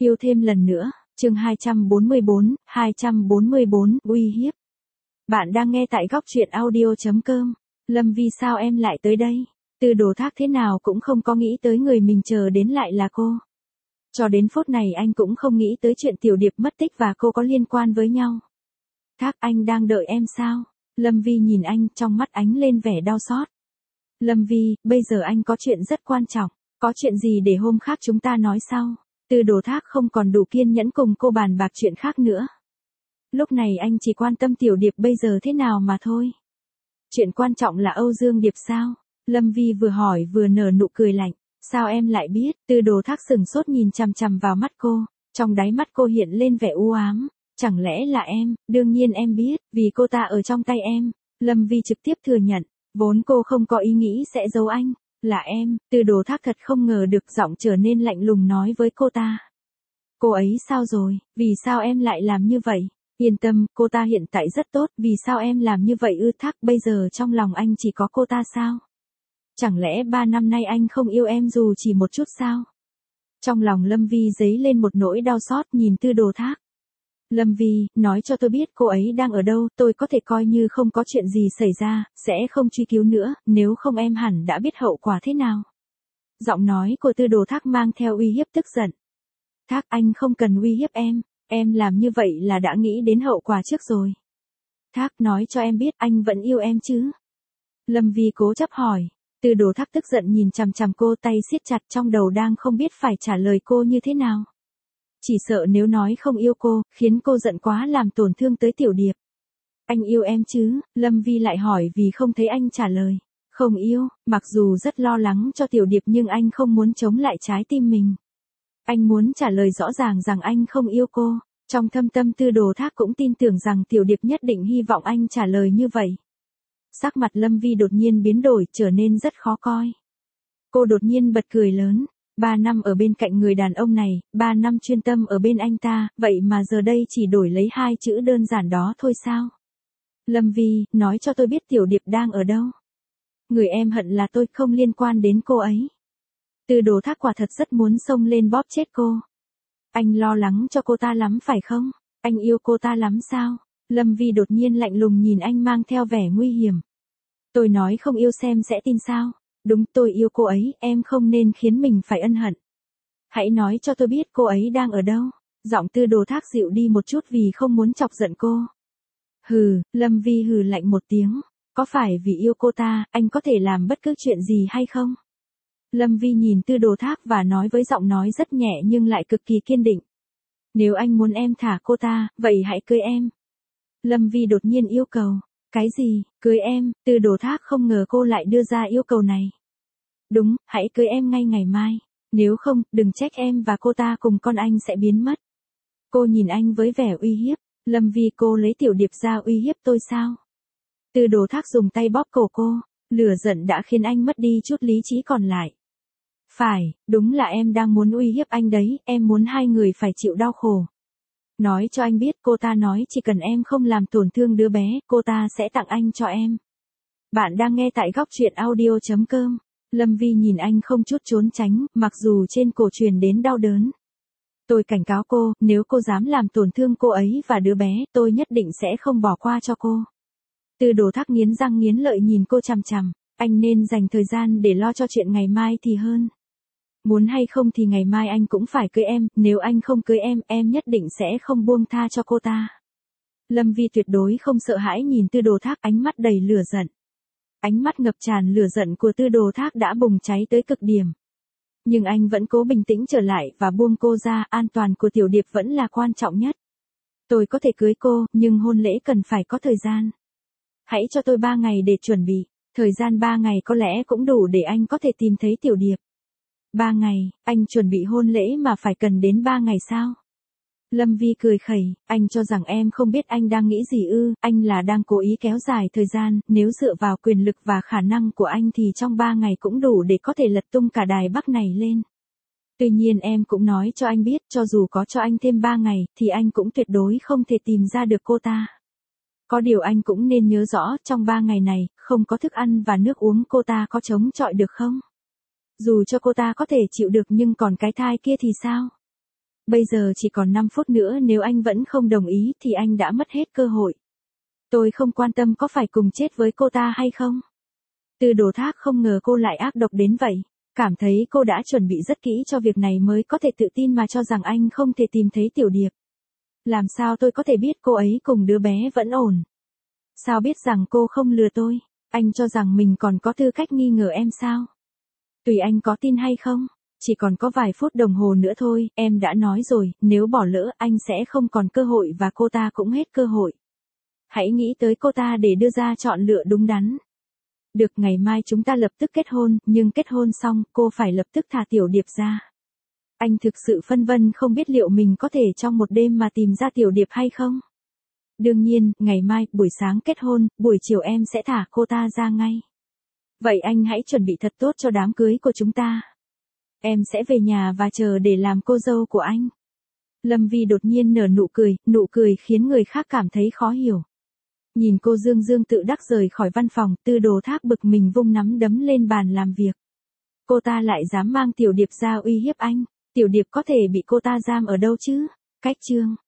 Yêu thêm lần nữa, chương 244, uy hiếp. Bạn đang nghe tại góc truyện audio.com. Lâm Vi sao em lại tới đây? Tư Đồ Thác thế nào cũng không có nghĩ tới người mình chờ đến lại là cô. Cho đến phút này anh cũng không nghĩ tới chuyện Tiểu Điệp mất tích và cô có liên quan với nhau. Thác, anh đang đợi em sao? Lâm Vi nhìn anh, trong mắt ánh lên vẻ đau xót. Lâm Vi, bây giờ anh có chuyện rất quan trọng. Có chuyện gì để hôm khác chúng ta nói sau? Tư Đồ Thác không còn đủ kiên nhẫn cùng cô bàn bạc chuyện khác nữa. Lúc này anh chỉ quan tâm Tiểu Điệp bây giờ thế nào mà thôi. Chuyện quan trọng là Âu Dương Điệp sao? Lâm Vi vừa hỏi vừa nở nụ cười lạnh. Sao em lại biết? Tư Đồ Thác sừng sốt nhìn chằm chằm vào mắt cô. Trong đáy mắt cô hiện lên vẻ u ám. Chẳng lẽ là em? Đương nhiên em biết, vì cô ta ở trong tay em. Lâm Vi trực tiếp thừa nhận. Vốn cô không có ý nghĩ sẽ giấu anh. Là em. Tư Đồ Thác thật không ngờ được giọng trở nên lạnh lùng nói với cô ta. Cô ấy sao rồi? Vì sao em lại làm như vậy? Yên tâm, cô ta hiện tại rất tốt. Vì sao em làm như vậy ư? Thác, bây giờ trong lòng anh chỉ có cô ta sao? Chẳng lẽ 3 năm nay anh không yêu em dù chỉ một chút sao? Trong lòng Lâm Vi dấy lên một nỗi đau xót nhìn Tư Đồ Thác. Lâm Vi, nói cho tôi biết cô ấy đang ở đâu, tôi có thể coi như không có chuyện gì xảy ra, sẽ không truy cứu nữa, nếu không em hẳn đã biết hậu quả thế nào. Giọng nói của Tư Đồ Thác mang theo uy hiếp tức giận. Thác, anh không cần uy hiếp em làm như vậy là đã nghĩ đến hậu quả trước rồi. Thác, nói cho em biết anh vẫn yêu em chứ? Lâm Vi cố chấp hỏi. Tư Đồ Thác tức giận nhìn chằm chằm cô, tay siết chặt, trong đầu đang không biết phải trả lời cô như thế nào. Chỉ sợ nếu nói không yêu cô, khiến cô giận quá làm tổn thương tới Tiểu Điệp. Anh yêu em chứ? Lâm Vi lại hỏi vì không thấy anh trả lời. Không yêu, mặc dù rất lo lắng cho Tiểu Điệp nhưng anh không muốn chống lại trái tim mình. Anh muốn trả lời rõ ràng rằng anh không yêu cô. Trong thâm tâm Tư Đồ Thác cũng tin tưởng rằng Tiểu Điệp nhất định hy vọng anh trả lời như vậy. Sắc mặt Lâm Vi đột nhiên biến đổi, trở nên rất khó coi. Cô đột nhiên bật cười lớn. 3 năm ở bên cạnh người đàn ông này, 3 năm chuyên tâm ở bên anh ta, vậy mà giờ đây chỉ đổi lấy 2 chữ đơn giản đó thôi sao? Lâm Vi, nói cho tôi biết Tiểu Điệp đang ở đâu. Người em hận là tôi, không liên quan đến cô ấy. Tư Đồ Thác quả thật rất muốn xông lên bóp chết cô. Anh lo lắng cho cô ta lắm phải không? Anh yêu cô ta lắm sao? Lâm Vi đột nhiên lạnh lùng nhìn anh mang theo vẻ nguy hiểm. Tôi nói không yêu xem sẽ tin sao? Đúng, tôi yêu cô ấy, em không nên khiến mình phải ân hận. Hãy nói cho tôi biết cô ấy đang ở đâu. Giọng Tư Đồ Thác dịu đi một chút vì không muốn chọc giận cô. Hừ, Lâm Vi hừ lạnh một tiếng. Có phải vì yêu cô ta, anh có thể làm bất cứ chuyện gì hay không? Lâm Vi nhìn Tư Đồ Thác và nói với giọng nói rất nhẹ nhưng lại cực kỳ kiên định. Nếu anh muốn em thả cô ta, vậy hãy cưới em. Lâm Vi đột nhiên yêu cầu. Cái gì, cưới em? Tư Đồ Thác không ngờ cô lại đưa ra yêu cầu này. Đúng, hãy cưới em ngay ngày mai. Nếu không, đừng trách em và cô ta cùng con anh sẽ biến mất. Cô nhìn anh với vẻ uy hiếp. Lâm Vi, cô lấy Tiểu Điệp ra uy hiếp tôi sao? Tư Đồ Thác dùng tay bóp cổ cô. Lửa giận đã khiến anh mất đi chút lý trí còn lại. Phải, đúng là em đang muốn uy hiếp anh đấy, em muốn hai người phải chịu đau khổ. Nói cho anh biết, cô ta nói chỉ cần em không làm tổn thương đứa bé, cô ta sẽ tặng anh cho em. Bạn đang nghe tại góc truyện audio.com. Lâm Vi nhìn anh không chút trốn tránh, mặc dù trên cổ truyền đến đau đớn. Tôi cảnh cáo cô, nếu cô dám làm tổn thương cô ấy và đứa bé, tôi nhất định sẽ không bỏ qua cho cô. Tư Đồ Thác nghiến răng nghiến lợi nhìn cô chằm chằm. Anh nên dành thời gian để lo cho chuyện ngày mai thì hơn. Muốn hay không thì ngày mai anh cũng phải cưới em, nếu anh không cưới em nhất định sẽ không buông tha cho cô ta. Lâm Vi tuyệt đối không sợ hãi nhìn Tư Đồ Thác, ánh mắt đầy lửa giận. Ánh mắt ngập tràn lửa giận của Tư Đồ Thác đã bùng cháy tới cực điểm. Nhưng anh vẫn cố bình tĩnh trở lại và buông cô ra, an toàn của Tiểu Điệp vẫn là quan trọng nhất. Tôi có thể cưới cô, nhưng hôn lễ cần phải có thời gian. Hãy cho tôi 3 ngày để chuẩn bị. Thời gian 3 ngày có lẽ cũng đủ để anh có thể tìm thấy Tiểu Điệp. 3 ngày, anh chuẩn bị hôn lễ mà phải cần đến 3 ngày sao? Lâm Vi cười khẩy, anh cho rằng em không biết anh đang nghĩ gì ư? Anh là đang cố ý kéo dài thời gian, nếu dựa vào quyền lực và khả năng của anh thì trong 3 ngày cũng đủ để có thể lật tung cả Đài Bắc này lên. Tuy nhiên em cũng nói cho anh biết, cho dù có cho anh thêm 3 ngày, thì anh cũng tuyệt đối không thể tìm ra được cô ta. Có điều anh cũng nên nhớ rõ, trong 3 ngày này, không có thức ăn và nước uống, cô ta có chống chọi được không? Dù cho cô ta có thể chịu được nhưng còn cái thai kia thì sao? Bây giờ chỉ còn 5 phút nữa, nếu anh vẫn không đồng ý thì anh đã mất hết cơ hội. Tôi không quan tâm có phải cùng chết với cô ta hay không. Từ Đồ Thác không ngờ cô lại ác độc đến vậy. Cảm thấy cô đã chuẩn bị rất kỹ cho việc này mới có thể tự tin mà cho rằng anh không thể tìm thấy Tiểu Điệp. Làm sao tôi có thể biết cô ấy cùng đứa bé vẫn ổn? Sao biết rằng cô không lừa tôi? Anh cho rằng mình còn có tư cách nghi ngờ em sao? Tùy anh có tin hay không. Chỉ còn có vài phút đồng hồ nữa thôi, em đã nói rồi, nếu bỏ lỡ anh sẽ không còn cơ hội và cô ta cũng hết cơ hội. Hãy nghĩ tới cô ta để đưa ra chọn lựa đúng đắn. Được, ngày mai chúng ta lập tức kết hôn, nhưng kết hôn xong, cô phải lập tức thả Tiểu Điệp ra. Anh thực sự phân vân không biết liệu mình có thể trong một đêm mà tìm ra Tiểu Điệp hay không. Đương nhiên, ngày mai, buổi sáng kết hôn, buổi chiều em sẽ thả cô ta ra ngay. Vậy anh hãy chuẩn bị thật tốt cho đám cưới của chúng ta. Em sẽ về nhà và chờ để làm cô dâu của anh. Lâm Vi đột nhiên nở nụ cười khiến người khác cảm thấy khó hiểu. Nhìn cô Dương Dương tự đắc rời khỏi văn phòng, Từ Đồ Thác bực mình vung nắm đấm lên bàn làm việc. Cô ta lại dám mang Tiểu Điệp ra uy hiếp anh. Tiểu Điệp có thể bị cô ta giam ở đâu chứ? Cách chương